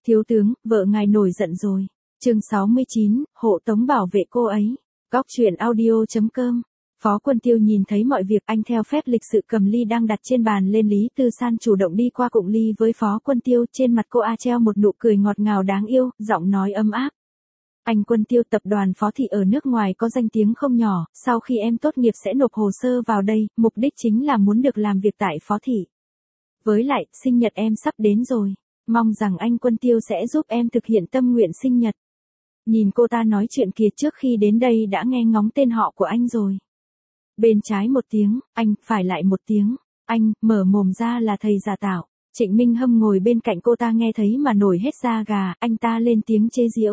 Thiếu tướng, vợ ngài nổi giận rồi. Chương 69, hộ tống bảo vệ cô ấy. Góc truyện audio.com. Phó Quân Tiêu nhìn thấy mọi việc, anh theo phép lịch sự cầm ly đang đặt trên bàn lên. Lý Tư San chủ động đi qua cụng ly với Phó Quân Tiêu, trên mặt cô treo một nụ cười ngọt ngào đáng yêu, giọng nói ấm áp. Anh Quân Tiêu, tập đoàn Phó Thị ở nước ngoài có danh tiếng không nhỏ, sau khi em tốt nghiệp sẽ nộp hồ sơ vào đây, mục đích chính là muốn được làm việc tại Phó Thị. Với lại, sinh nhật em sắp đến rồi, mong rằng anh Quân Tiêu sẽ giúp em thực hiện tâm nguyện sinh nhật. Nhìn cô ta nói chuyện kia, trước khi đến đây đã nghe ngóng tên họ của anh rồi. Bên trái một tiếng, anh, phải lại một tiếng, anh, mở mồm ra là thầy giả tạo. Trịnh Minh Hâm ngồi bên cạnh cô ta nghe thấy mà nổi hết da gà, anh ta lên tiếng chế giễu.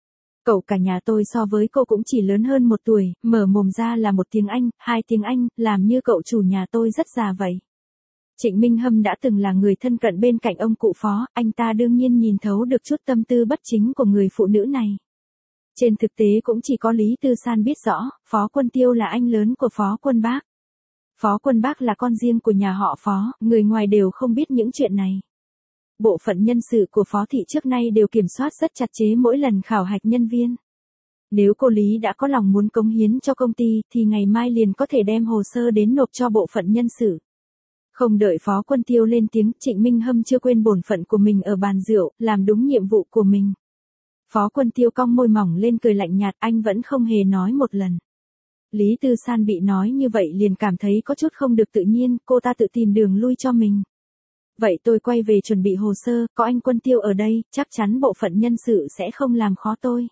Cậu cả nhà tôi so với cô cũng chỉ lớn hơn 1 tuổi, mở mồm ra là 1 tiếng Anh, 2 tiếng Anh, làm như cậu chủ nhà tôi rất già vậy. Trịnh Minh Hâm đã từng là người thân cận bên cạnh ông cụ Phó, anh ta đương nhiên nhìn thấu được chút tâm tư bất chính của người phụ nữ này. Trên thực tế cũng chỉ có Lý Tư San biết rõ, Phó Quân Tiêu là anh lớn của Phó Quân Bác. Phó Quân Bác là con riêng của nhà họ Phó, người ngoài đều không biết những chuyện này. Bộ phận nhân sự của Phó Thị trước nay đều kiểm soát rất chặt chẽ mỗi lần khảo hạch nhân viên. Nếu cô Lý đã có lòng muốn cống hiến cho công ty, thì ngày mai liền có thể đem hồ sơ đến nộp cho bộ phận nhân sự. Không đợi Phó Quân Tiêu lên tiếng, Trịnh Minh Hâm chưa quên bổn phận của mình ở bàn rượu, làm đúng nhiệm vụ của mình. Phó Quân Tiêu cong môi mỏng lên cười lạnh nhạt, anh vẫn không hề nói một lần. Lý Tư San bị nói như vậy liền cảm thấy có chút không được tự nhiên, cô ta tự tìm đường lui cho mình. Vậy tôi quay về chuẩn bị hồ sơ, có anh Quân Tiêu ở đây, chắc chắn bộ phận nhân sự sẽ không làm khó tôi.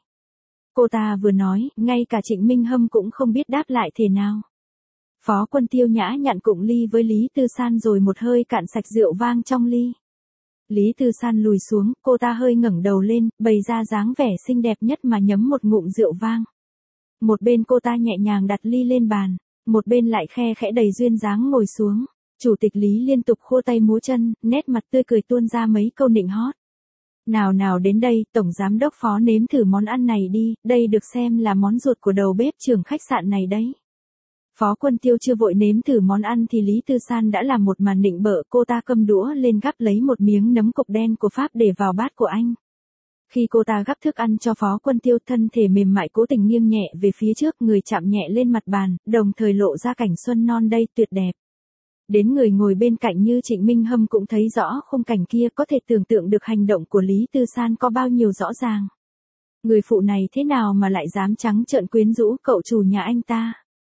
Cô ta vừa nói, ngay cả Trịnh Minh Hâm cũng không biết đáp lại thế nào. Phó Quân Tiêu nhã nhặn cụng ly với Lý Tư San rồi một hơi cạn sạch rượu vang trong ly. Lý Tư San lùi xuống, cô ta hơi ngẩng đầu lên, bày ra dáng vẻ xinh đẹp nhất mà nhấm một ngụm rượu vang. Một bên cô ta nhẹ nhàng đặt ly lên bàn, một bên lại khe khẽ đầy duyên dáng ngồi xuống. Chủ tịch Lý liên tục khua tay múa chân, nét mặt tươi cười tuôn ra mấy câu nịnh hót. Nào nào đến đây, Tổng Giám đốc Phó nếm thử món ăn này đi, đây được xem là món ruột của đầu bếp trưởng khách sạn này đấy. Phó Quân Tiêu chưa vội nếm thử món ăn thì Lý Tư San đã làm một màn nịnh bợ, cô ta cầm đũa lên gắp lấy một miếng nấm cục đen của Pháp để vào bát của anh. Khi cô ta gắp thức ăn cho Phó Quân Tiêu, thân thể mềm mại cố tình nghiêng nhẹ về phía trước, người chạm nhẹ lên mặt bàn, đồng thời lộ ra cảnh xuân non đây tuyệt đẹp. Đến người ngồi bên cạnh như Trịnh Minh Hâm cũng thấy rõ khung cảnh kia, có thể tưởng tượng được hành động của Lý Tư San có bao nhiêu rõ ràng. Người phụ này thế nào mà lại dám trắng trợn quyến rũ cậu chủ nhà anh ta?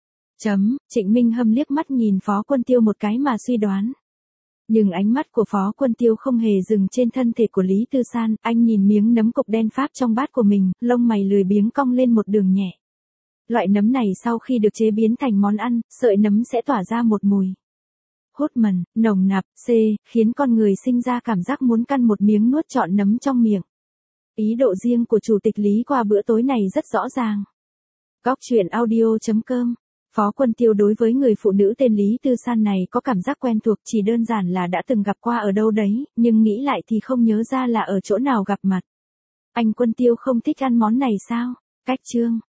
Trịnh Minh Hâm liếc mắt nhìn Phó Quân Tiêu một cái mà suy đoán. Nhưng ánh mắt của Phó Quân Tiêu không hề dừng trên thân thể của Lý Tư San, anh nhìn miếng nấm cục đen Pháp trong bát của mình, lông mày lười biếng cong lên một đường nhẹ. Loại nấm này sau khi được chế biến thành món ăn, sợi nấm sẽ tỏa ra một mùi hốt mần, nồng nặc, khiến con người sinh ra cảm giác muốn căn một miếng nuốt trọn nấm trong miệng. Ý độ riêng của Chủ tịch Lý qua bữa tối này rất rõ ràng. Góc truyện audio.com. Phó Quân Tiêu đối với người phụ nữ tên Lý Tư San này có cảm giác quen thuộc, chỉ đơn giản là đã từng gặp qua ở đâu đấy, nhưng nghĩ lại thì không nhớ ra là ở chỗ nào gặp mặt. Anh Quân Tiêu không thích ăn món này sao? Cách chương.